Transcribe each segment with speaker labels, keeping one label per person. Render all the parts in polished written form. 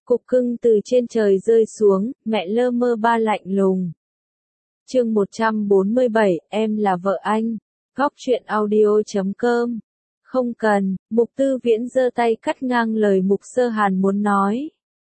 Speaker 1: Cục cưng từ trên trời rơi xuống, mẹ lơ mơ ba lạnh lùng. Chương 147, em là vợ anh. Góc truyện audio.com. Không cần, Mục Tư Viễn giơ tay cắt ngang lời Mục Sơ Hàn muốn nói.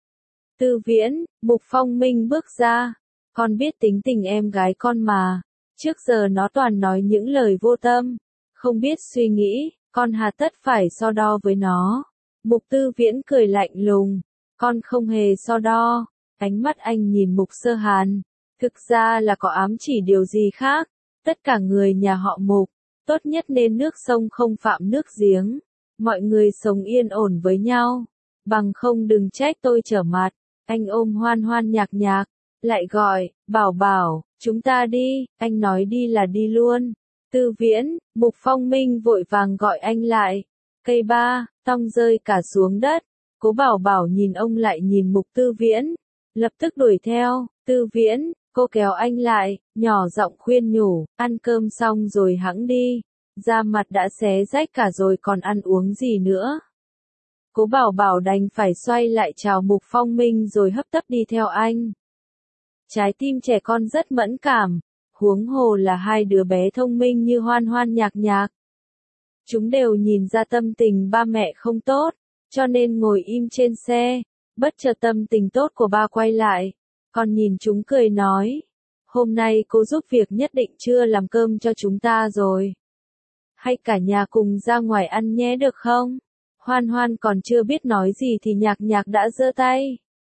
Speaker 1: Tư Viễn, Mục Phong Minh bước ra. Con biết tính tình em gái con mà. Trước giờ nó toàn nói những lời vô tâm. Không biết suy nghĩ, con hà tất phải so đo với nó. Mục Tư Viễn cười lạnh lùng. Con không hề so đo. Ánh mắt anh nhìn Mục Sơ Hàn. Thực ra là có ám chỉ điều gì khác. Tất cả người nhà họ Mục, tốt nhất nên nước sông không phạm nước giếng. Mọi người sống yên ổn với nhau. Bằng không đừng trách tôi trở mặt. Anh ôm Hoan Hoan nhạc nhạc. Lại gọi, Bảo Bảo, chúng ta đi. Anh nói đi là đi luôn. Tư Viễn, Mục Phong Minh vội vàng gọi anh lại. Cây ba, tong rơi cả xuống đất. Cố Bảo Bảo nhìn ông lại nhìn Mục Tư Viễn. Lập tức đuổi theo. Tư Viễn, cô kéo anh lại, nhỏ giọng khuyên nhủ, ăn cơm xong rồi hẵng đi. Da mặt đã xé rách cả rồi còn ăn uống gì nữa. Cố Bảo Bảo đành phải xoay lại chào Mục Phong Minh rồi hấp tấp đi theo anh. Trái tim trẻ con rất mẫn cảm, huống hồ là hai đứa bé thông minh như Hoan Hoan nhạc nhạc. Chúng đều nhìn ra tâm tình ba mẹ không tốt, cho nên ngồi im trên xe. Bất chợt tâm tình tốt của ba quay lại, còn nhìn chúng cười nói, hôm nay cô giúp việc nhất định chưa làm cơm cho chúng ta rồi. Hay cả nhà cùng ra ngoài ăn nhé được không? Hoan Hoan còn chưa biết nói gì thì nhạc nhạc đã giơ tay.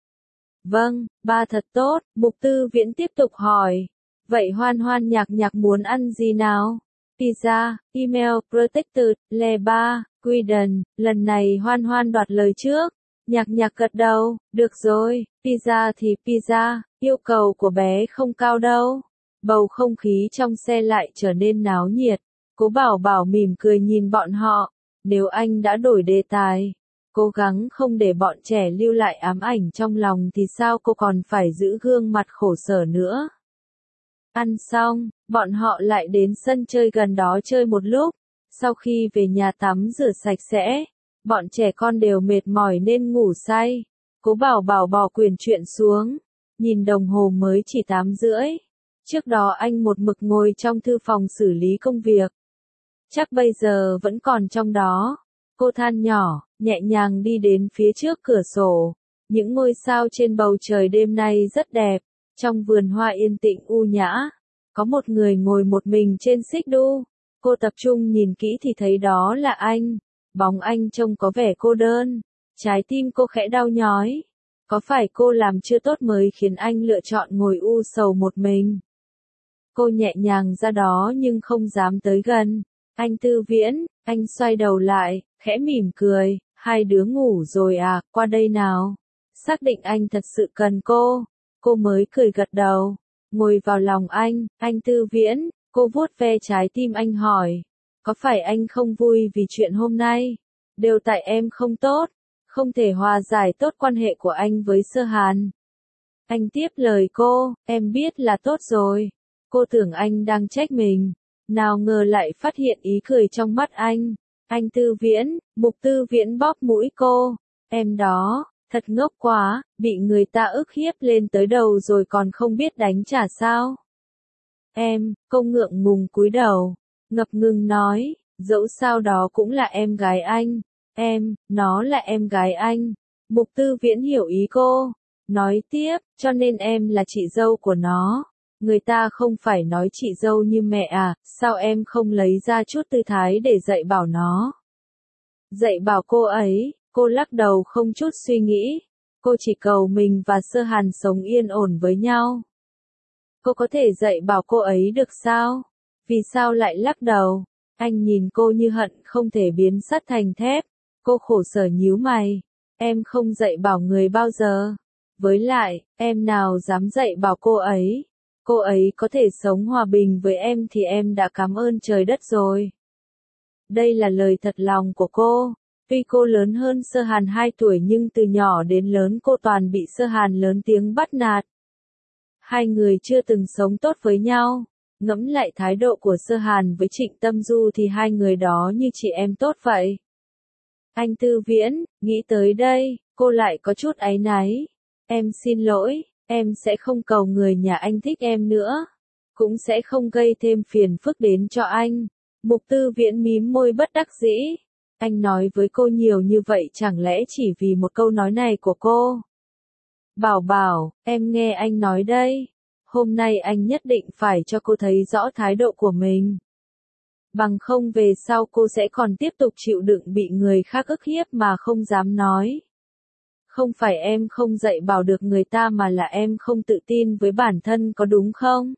Speaker 1: Vâng, ba thật tốt, Mục Tư Viễn tiếp tục hỏi. Vậy Hoan Hoan nhạc nhạc muốn ăn gì nào? Pizza, email, protected, le ba, Quiden, lần này Hoan Hoan đoạt lời trước. Nhạc nhạc gật đầu, được rồi, pizza thì pizza, yêu cầu của bé không cao đâu. Bầu không khí trong xe lại trở nên náo nhiệt. Cố Bảo Bảo mỉm cười nhìn bọn họ. Nếu anh đã đổi đề tài, cố gắng không để bọn trẻ lưu lại ám ảnh trong lòng thì sao cô còn phải giữ gương mặt khổ sở nữa. Ăn xong, bọn họ lại đến sân chơi gần đó chơi một lúc. Sau khi về nhà tắm rửa sạch sẽ, bọn trẻ con đều mệt mỏi nên ngủ say. Cố Bảo Bảo bỏ quyển truyện xuống, nhìn đồng hồ mới chỉ 8:30. Trước đó anh một mực ngồi trong thư phòng xử lý công việc. Chắc bây giờ vẫn còn trong đó. Cô than nhỏ, nhẹ nhàng đi đến phía trước cửa sổ. Những ngôi sao trên bầu trời đêm nay rất đẹp. Trong vườn hoa yên tĩnh u nhã, có một người ngồi một mình trên xích đu. Cô tập trung nhìn kỹ thì thấy đó là anh. Bóng anh trông có vẻ cô đơn. Trái tim cô khẽ đau nhói. Có phải cô làm chưa tốt mới khiến anh lựa chọn ngồi u sầu một mình? Cô nhẹ nhàng ra đó nhưng không dám tới gần. Anh Tư Viễn, anh xoay đầu lại, khẽ mỉm cười. Hai đứa ngủ rồi à, qua đây nào. Xác định anh thật sự cần cô mới cười gật đầu. Ngồi vào lòng anh Tư Viễn, cô vuốt ve trái tim anh hỏi. Có phải anh không vui vì chuyện hôm nay? Đều tại em không tốt, không thể hòa giải tốt quan hệ của anh với Sơ Hàn. Anh tiếp lời cô, em biết là tốt rồi. Cô tưởng anh đang trách mình, nào ngờ lại phát hiện ý cười trong mắt anh. Anh Tư Viễn, Mục Tư Viễn bóp mũi cô. Em đó, thật ngốc quá, bị người ta ức hiếp lên tới đầu rồi còn không biết đánh trả sao? Cô ngượng ngùng cúi đầu, ngập ngừng nói, dẫu sao đó cũng là em gái anh. Nó là em gái anh. Mục Tư Viễn hiểu ý cô. Nói tiếp, cho nên em là chị dâu của nó. Người ta không phải nói chị dâu như mẹ à, sao em không lấy ra chút tư thái để dạy bảo nó? Dạy bảo cô ấy, cô lắc đầu không chút suy nghĩ. Cô chỉ cầu mình và Sơ Hàn sống yên ổn với nhau. Cô có thể dạy bảo cô ấy được sao? Vì sao lại lắc đầu? Anh nhìn cô như hận không thể biến sắt thành thép. Cô khổ sở nhíu mày. Em không dạy bảo người bao giờ. Với lại, em nào dám dạy bảo cô ấy. Cô ấy có thể sống hòa bình với em thì em đã cảm ơn trời đất rồi. Đây là lời thật lòng của cô. Tuy cô lớn hơn Sơ Hàn 2 tuổi nhưng từ nhỏ đến lớn cô toàn bị Sơ Hàn lớn tiếng bắt nạt. Hai người chưa từng sống tốt với nhau. Ngẫm lại thái độ của Sơ Hàn với Trịnh Tâm Du thì hai người đó như chị em tốt vậy. Anh Tư Viễn, nghĩ tới đây, cô lại có chút áy náy. Em xin lỗi, em sẽ không cầu người nhà anh thích em nữa. Cũng sẽ không gây thêm phiền phức đến cho anh. Mục Tư Viễn mím môi bất đắc dĩ. Anh nói với cô nhiều như vậy chẳng lẽ chỉ vì một câu nói này của cô? Bảo Bảo, em nghe anh nói đây. Hôm nay anh nhất định phải cho cô thấy rõ thái độ của mình. Bằng không về sau cô sẽ còn tiếp tục chịu đựng bị người khác ức hiếp mà không dám nói. Không phải em không dạy bảo được người ta mà là em không tự tin với bản thân có đúng không?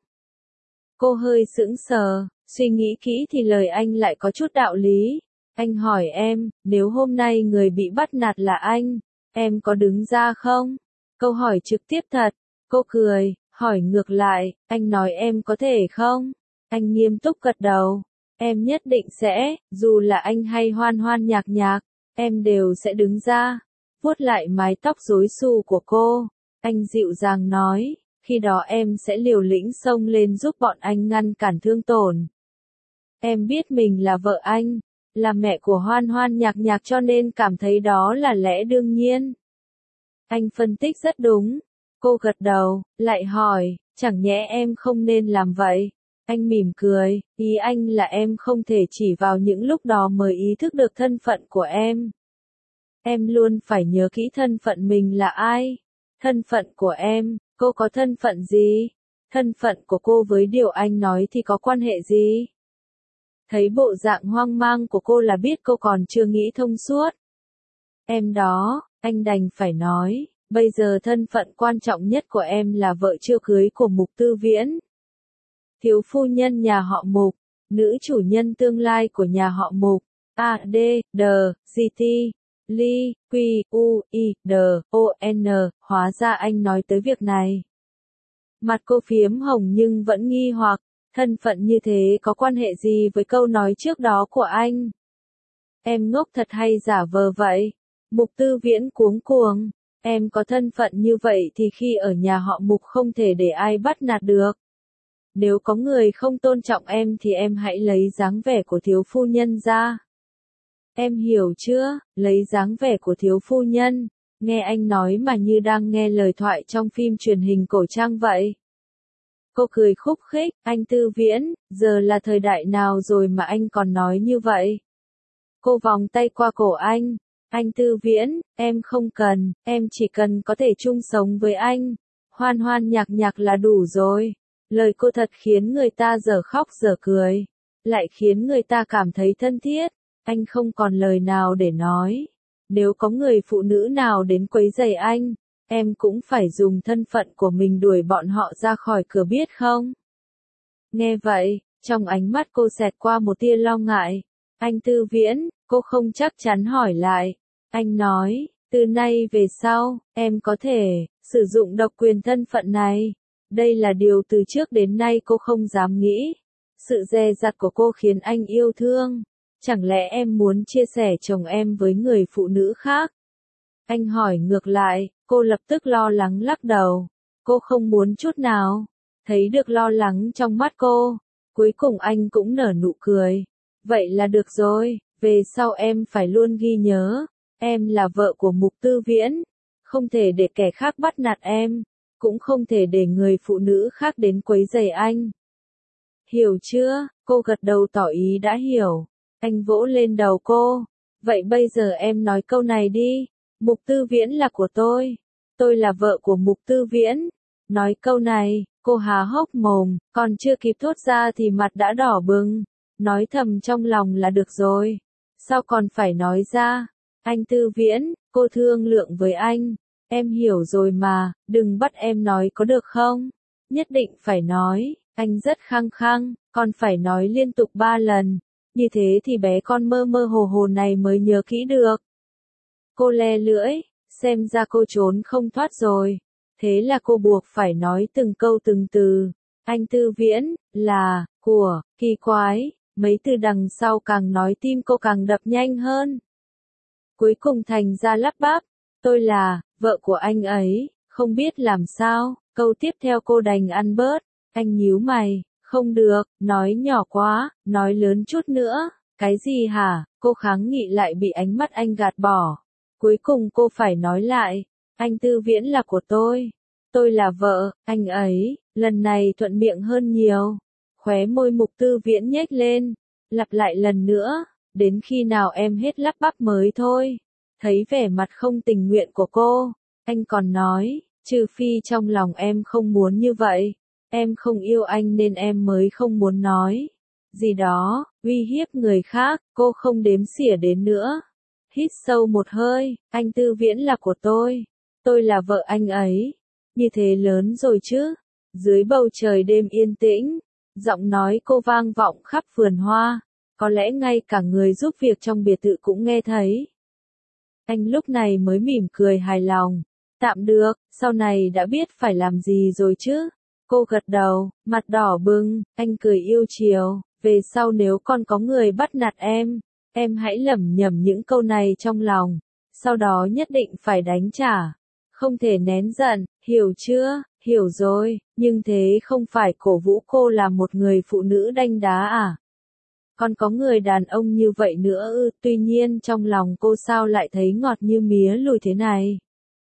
Speaker 1: Cô hơi sững sờ, suy nghĩ kỹ thì lời anh lại có chút đạo lý. Anh hỏi em, nếu hôm nay người bị bắt nạt là anh, em có đứng ra không? Câu hỏi trực tiếp thật. Cô cười, hỏi ngược lại, anh nói em có thể không? Anh nghiêm túc gật đầu. Em nhất định sẽ, dù là anh hay hoan hoan nhạc nhạc, em đều sẽ đứng ra. Vuốt lại mái tóc rối xù của cô. Anh dịu dàng nói, khi đó em sẽ liều lĩnh xông lên giúp bọn anh ngăn cản thương tổn. Em biết mình là vợ anh, là mẹ của hoan hoan nhạc nhạc cho nên cảm thấy đó là lẽ đương nhiên. Anh phân tích rất đúng. Cô gật đầu, lại hỏi, chẳng nhẽ em không nên làm vậy? Anh mỉm cười, ý anh là em không thể chỉ vào những lúc đó mới ý thức được thân phận của em. Em luôn phải nhớ kỹ thân phận mình là ai. Thân phận của em, cô có thân phận gì? Thân phận của cô với điều anh nói thì có quan hệ gì? Thấy bộ dạng hoang mang của cô là biết cô còn chưa nghĩ thông suốt. Em đó, anh đành phải nói, bây giờ thân phận quan trọng nhất của em là vợ chưa cưới của Mục Tư Viễn. Thiếu phu nhân nhà họ Mục, nữ chủ nhân tương lai của nhà họ Mục, A, D, D, G, T, Ly, Q, U, I, D, O, N, hóa ra anh nói tới việc này. Mặt cô phiếm hồng nhưng vẫn nghi hoặc, thân phận như thế có quan hệ gì với câu nói trước đó của anh? Em ngốc thật hay giả vờ vậy? Mục Tư Viễn cuống cuồng, em có thân phận như vậy thì khi ở nhà họ Mục không thể để ai bắt nạt được. Nếu có người không tôn trọng em thì em hãy lấy dáng vẻ của thiếu phu nhân ra. Em hiểu chưa, lấy dáng vẻ của thiếu phu nhân, nghe anh nói mà như đang nghe lời thoại trong phim truyền hình cổ trang vậy. Cô cười khúc khích, anh Tư Viễn, giờ là thời đại nào rồi mà anh còn nói như vậy? Cô vòng tay qua cổ anh Tư Viễn, em không cần, em chỉ cần có thể chung sống với anh. Hoan hoan nhạc nhạc là đủ rồi. Lời cô thật khiến người ta dở khóc dở cười, lại khiến người ta cảm thấy thân thiết. Anh không còn lời nào để nói. Nếu có người phụ nữ nào đến quấy rầy anh, em cũng phải dùng thân phận của mình đuổi bọn họ ra khỏi cửa biết không? Nghe vậy, trong ánh mắt cô xẹt qua một tia lo ngại. Anh Tư Viễn, cô không chắc chắn hỏi lại. Anh nói, từ nay về sau, em có thể sử dụng độc quyền thân phận này. Đây là điều từ trước đến nay cô không dám nghĩ. Sự dè dặt của cô khiến anh yêu thương. Chẳng lẽ em muốn chia sẻ chồng em với người phụ nữ khác? Anh hỏi ngược lại, cô lập tức lo lắng lắc đầu. Cô không muốn chút nào. Thấy được lo lắng trong mắt cô, cuối cùng anh cũng nở nụ cười. Vậy là được rồi, về sau em phải luôn ghi nhớ, em là vợ của Mục Tư Viễn. Không thể để kẻ khác bắt nạt em, cũng không thể để người phụ nữ khác đến quấy rầy anh. Hiểu chưa? Cô gật đầu tỏ ý đã hiểu. Anh vỗ lên đầu cô. Vậy bây giờ em nói câu này đi. Mục Tư Viễn là của tôi là vợ của Mục Tư Viễn. Nói câu này, cô há hốc mồm, còn chưa kịp thốt ra thì mặt đã đỏ bừng. Nói thầm trong lòng là được rồi. Sao còn phải nói ra? Anh Tư Viễn, cô thương lượng với anh. Em hiểu rồi mà, đừng bắt em nói có được không? Nhất định phải nói, anh rất khăng khăng, còn phải nói liên tục 3 lần. Như thế thì bé con mơ mơ hồ hồ này mới nhớ kỹ được. Cô le lưỡi, xem ra cô trốn không thoát rồi. Thế là cô buộc phải nói từng câu từng từ. Anh Tư Viễn, là, của, kỳ quái, mấy từ đằng sau càng nói tim cô càng đập nhanh hơn. Cuối cùng thành ra lắp bắp, tôi là, vợ của anh ấy, không biết làm sao, câu tiếp theo cô đành ăn bớt. Anh nhíu mày, không được, nói nhỏ quá, nói lớn chút nữa. Cái gì hả? Cô kháng nghị lại bị ánh mắt anh gạt bỏ. Cuối cùng cô phải nói lại, anh Tư Viễn là của tôi là vợ, anh ấy, lần này thuận miệng hơn nhiều. Khóe môi Mục Tư Viễn nhếch lên, lặp lại lần nữa, đến khi nào em hết lắp bắp mới thôi. Thấy vẻ mặt không tình nguyện của cô, anh còn nói, trừ phi trong lòng em không muốn như vậy, em không yêu anh nên em mới không muốn nói. Gì đó, uy hiếp người khác, cô không đếm xỉa đến nữa. Hít sâu một hơi, anh Tư Viễn là của tôi là vợ anh ấy. Như thế lớn rồi chứ. Dưới bầu trời đêm yên tĩnh, giọng nói cô vang vọng khắp vườn hoa, có lẽ ngay cả người giúp việc trong biệt thự cũng nghe thấy. Anh lúc này mới mỉm cười hài lòng. Tạm được, sau này đã biết phải làm gì rồi chứ. Cô gật đầu, mặt đỏ bừng, anh cười yêu chiều. Về sau nếu còn có người bắt nạt em hãy lẩm nhẩm những câu này trong lòng. Sau đó nhất định phải đánh trả. Không thể nén giận, hiểu chưa? Hiểu rồi, nhưng thế không phải cổ vũ cô là một người phụ nữ đanh đá à? Còn có người đàn ông như vậy nữa ư? Tuy nhiên trong lòng cô sao lại thấy ngọt như mía lùi thế này?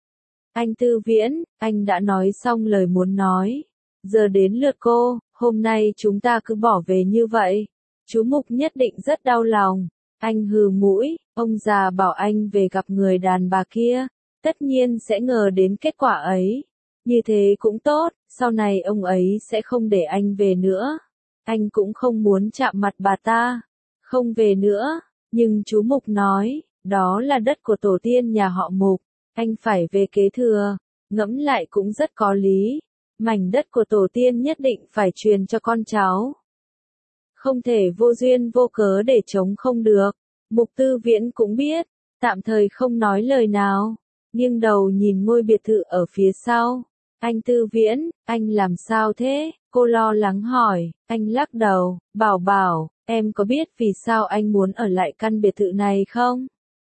Speaker 1: Anh Tư Viễn, anh đã nói xong lời muốn nói. Giờ đến lượt cô, hôm nay chúng ta cứ bỏ về như vậy. Chú Mục nhất định rất đau lòng. Anh hừ mũi, ông già bảo anh về gặp người đàn bà kia. Tất nhiên sẽ ngờ đến kết quả ấy. Như thế cũng tốt, sau này ông ấy sẽ không để anh về nữa. Anh cũng không muốn chạm mặt bà ta. Không về nữa, nhưng chú Mục nói, đó là đất của tổ tiên nhà họ Mục. Anh phải về kế thừa. Ngẫm lại cũng rất có lý. Mảnh đất của tổ tiên nhất định phải truyền cho con cháu. Không thể vô duyên vô cớ để chống không được. Mục Tư Viễn cũng biết, tạm thời không nói lời nào, nghiêng đầu nhìn ngôi biệt thự ở phía sau. Anh Tư Viễn, anh làm sao thế? Cô lo lắng hỏi. Anh lắc đầu, bảo, em có biết vì sao anh muốn ở lại căn biệt thự này không?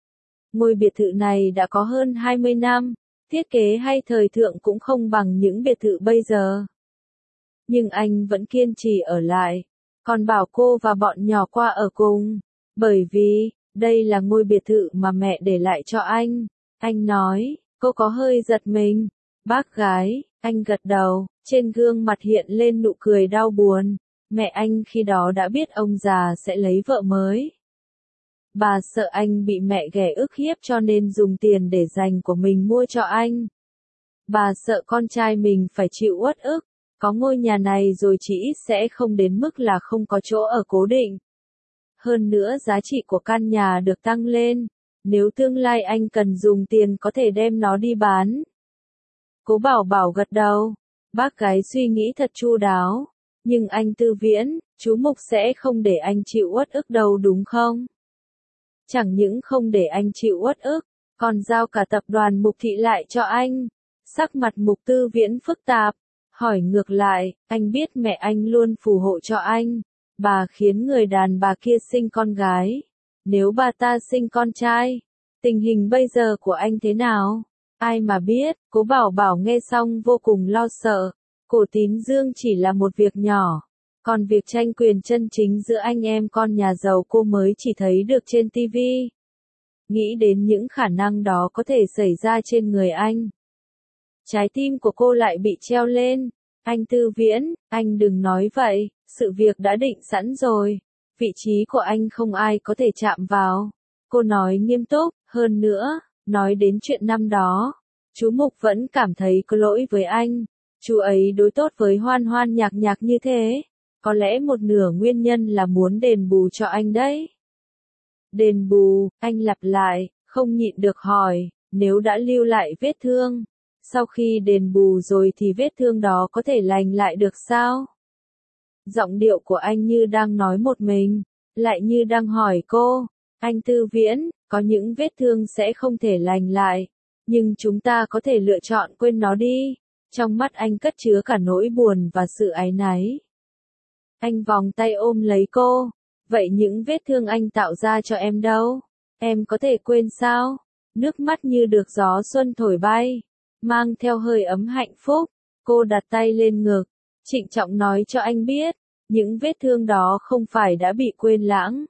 Speaker 1: Ngôi biệt thự này đã có hơn 20 năm, thiết kế hay thời thượng cũng không bằng những biệt thự bây giờ. Nhưng anh vẫn kiên trì ở lại, còn bảo cô và bọn nhỏ qua ở cùng, bởi vì, đây là ngôi biệt thự mà mẹ để lại cho anh. Anh nói, cô có hơi giật mình. Bác gái, anh gật đầu, trên gương mặt hiện lên nụ cười đau buồn. Mẹ anh khi đó đã biết ông già sẽ lấy vợ mới. Bà sợ anh bị mẹ ghẻ ức hiếp cho nên dùng tiền để dành của mình mua cho anh. Bà sợ con trai mình phải chịu uất ức. Có ngôi nhà này rồi chỉ ít sẽ không đến mức là không có chỗ ở cố định. Hơn nữa giá trị của căn nhà được tăng lên. Nếu tương lai anh cần dùng tiền có thể đem nó đi bán. Cố Bảo gật đầu. Bác gái suy nghĩ thật chu đáo. Nhưng anh Tư Viễn, chú Mục sẽ không để anh chịu uất ức đâu đúng không? Chẳng những không để anh chịu uất ức, còn giao cả tập đoàn Mục Thị lại cho anh. Sắc mặt Mục Tư Viễn phức tạp. Hỏi ngược lại, anh biết mẹ anh luôn phù hộ cho anh. Bà khiến người đàn bà kia sinh con gái. Nếu bà ta sinh con trai, tình hình bây giờ của anh thế nào? Ai mà biết, Cố Bảo nghe xong vô cùng lo sợ. Cổ Tín Dương chỉ là một việc nhỏ. Còn việc tranh quyền chân chính giữa anh em con nhà giàu cô mới chỉ thấy được trên TV. Nghĩ đến những khả năng đó có thể xảy ra trên người anh. Trái tim của cô lại bị treo lên. Anh Tư Viễn, anh đừng nói vậy, sự việc đã định sẵn rồi. Vị trí của anh không ai có thể chạm vào. Cô nói nghiêm túc, hơn nữa, nói đến chuyện năm đó. Chú Mục vẫn cảm thấy có lỗi với anh. Chú ấy đối tốt với Hoan Hoan Nhạc như thế. Có lẽ một nửa nguyên nhân là muốn đền bù cho anh đấy. Đền bù, anh lặp lại, không nhịn được hỏi, nếu đã lưu lại vết thương. Sau khi đền bù rồi thì vết thương đó có thể lành lại được sao? Giọng điệu của anh như đang nói một mình, lại như đang hỏi cô. Anh Tư Viễn, có những vết thương sẽ không thể lành lại, nhưng chúng ta có thể lựa chọn quên nó đi. Trong mắt anh cất chứa cả nỗi buồn và sự áy náy. Anh vòng tay ôm lấy cô. Vậy những vết thương anh tạo ra cho em đâu? Em có thể quên sao? Nước mắt như được gió xuân thổi bay, mang theo hơi ấm hạnh phúc. Cô đặt tay lên ngực, trịnh trọng nói cho anh biết, những vết thương đó không phải đã bị quên lãng.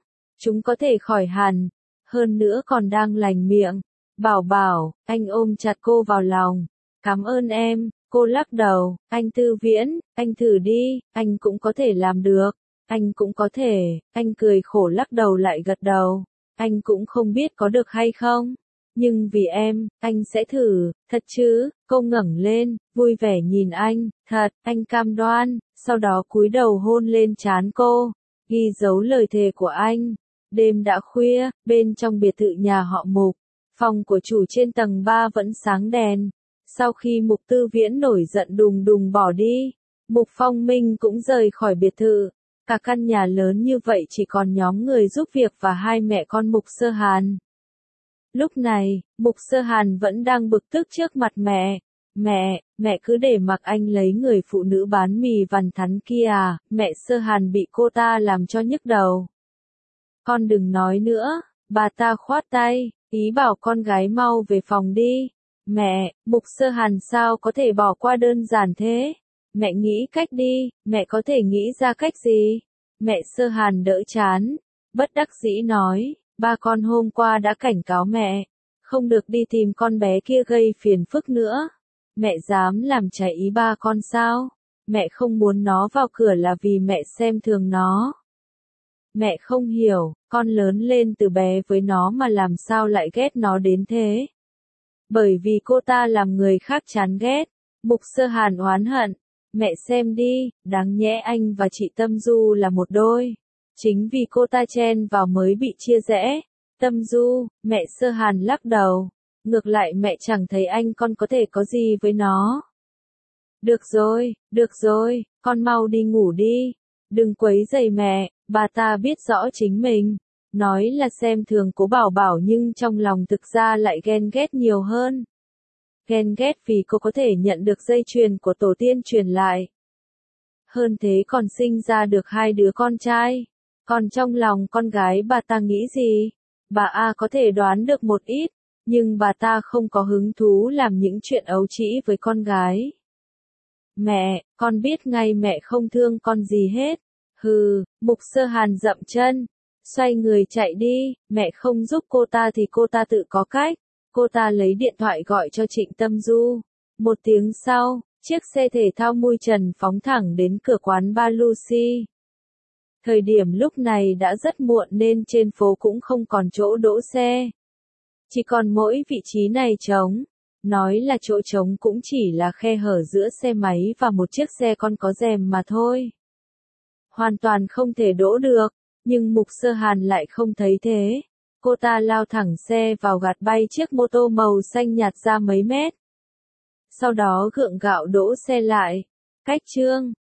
Speaker 1: Chúng có thể khỏi hẳn, hơn nữa còn đang lành miệng. Bảo Bảo, anh ôm chặt cô vào lòng. Cảm ơn em, cô lắc đầu. Anh Tư Viễn, anh thử đi, anh cũng có thể làm được. Anh cũng có thể, anh cười khổ lắc đầu lại gật đầu. Anh cũng không biết có được hay không. Nhưng vì em, anh sẽ thử, thật chứ, cô ngẩng lên, vui vẻ nhìn anh, thật, anh cam đoan, sau đó cúi đầu hôn lên trán cô, ghi dấu lời thề của anh. Đêm đã khuya, bên trong biệt thự nhà họ Mục, phòng của chủ trên tầng 3 vẫn sáng đèn. Sau khi Mục Tư Viễn nổi giận đùng đùng bỏ đi, Mục Phong Minh cũng rời khỏi biệt thự. Cả căn nhà lớn như vậy chỉ còn nhóm người giúp việc và hai mẹ con Mục Sơ Hàn. Lúc này, Mục Sơ Hàn vẫn đang bực tức trước mặt mẹ. Mẹ cứ để mặc anh lấy người phụ nữ bán mì vằn thắn kia à, mẹ Sơ Hàn bị cô ta làm cho nhức đầu. Con đừng nói nữa, bà ta khoát tay, ý bảo con gái mau về phòng đi. Mẹ, Mục Sơ Hàn sao có thể bỏ qua đơn giản thế? Mẹ nghĩ cách đi, mẹ có thể nghĩ ra cách gì? Mẹ Sơ Hàn đỡ chán, bất đắc dĩ nói, ba con hôm qua đã cảnh cáo mẹ, không được đi tìm con bé kia gây phiền phức nữa. Mẹ dám làm trái ý ba con sao? Mẹ không muốn nó vào cửa là vì mẹ xem thường nó. Mẹ không hiểu, con lớn lên từ bé với nó mà làm sao lại ghét nó đến thế? Bởi vì cô ta làm người khác chán ghét. Mục Sơ Hàn oán hận. Mẹ xem đi, đáng nhẽ anh và chị Tâm Du là một đôi. Chính vì cô ta chen vào mới bị chia rẽ. Tâm Du, mẹ Sơ Hàn lắc đầu. Ngược lại mẹ chẳng thấy anh con có thể có gì với nó. Được rồi, con mau đi ngủ đi. Đừng quấy rầy mẹ, bà ta biết rõ chính mình. Nói là xem thường Cố Bảo Bảo nhưng trong lòng thực ra lại ghen ghét nhiều hơn. Ghen ghét vì cô có thể nhận được dây chuyền của tổ tiên truyền lại. Hơn thế còn sinh ra được hai đứa con trai. Còn trong lòng con gái bà ta nghĩ gì? Bà A có thể đoán được một ít, nhưng bà ta không có hứng thú làm những chuyện ấu trĩ với con gái. Mẹ, con biết ngay mẹ không thương con gì hết. Hừ, Mục Sơ Hàn dậm chân, xoay người chạy đi, mẹ không giúp cô ta thì cô ta tự có cách. Cô ta lấy điện thoại gọi cho Trịnh Tâm Du. Một tiếng sau, chiếc xe thể thao mui trần phóng thẳng đến cửa quán bar Lucy. Thời điểm lúc này đã rất muộn nên trên phố cũng không còn chỗ đỗ xe. Chỉ còn mỗi vị trí này trống. Nói là chỗ trống cũng chỉ là khe hở giữa xe máy và một chiếc xe con có rèm mà thôi. Hoàn toàn không thể đỗ được, nhưng Mục Sơ Hàn lại không thấy thế. Cô ta lao thẳng xe vào gạt bay chiếc mô tô màu xanh nhạt ra mấy mét. Sau đó gượng gạo đỗ xe lại. Cách chương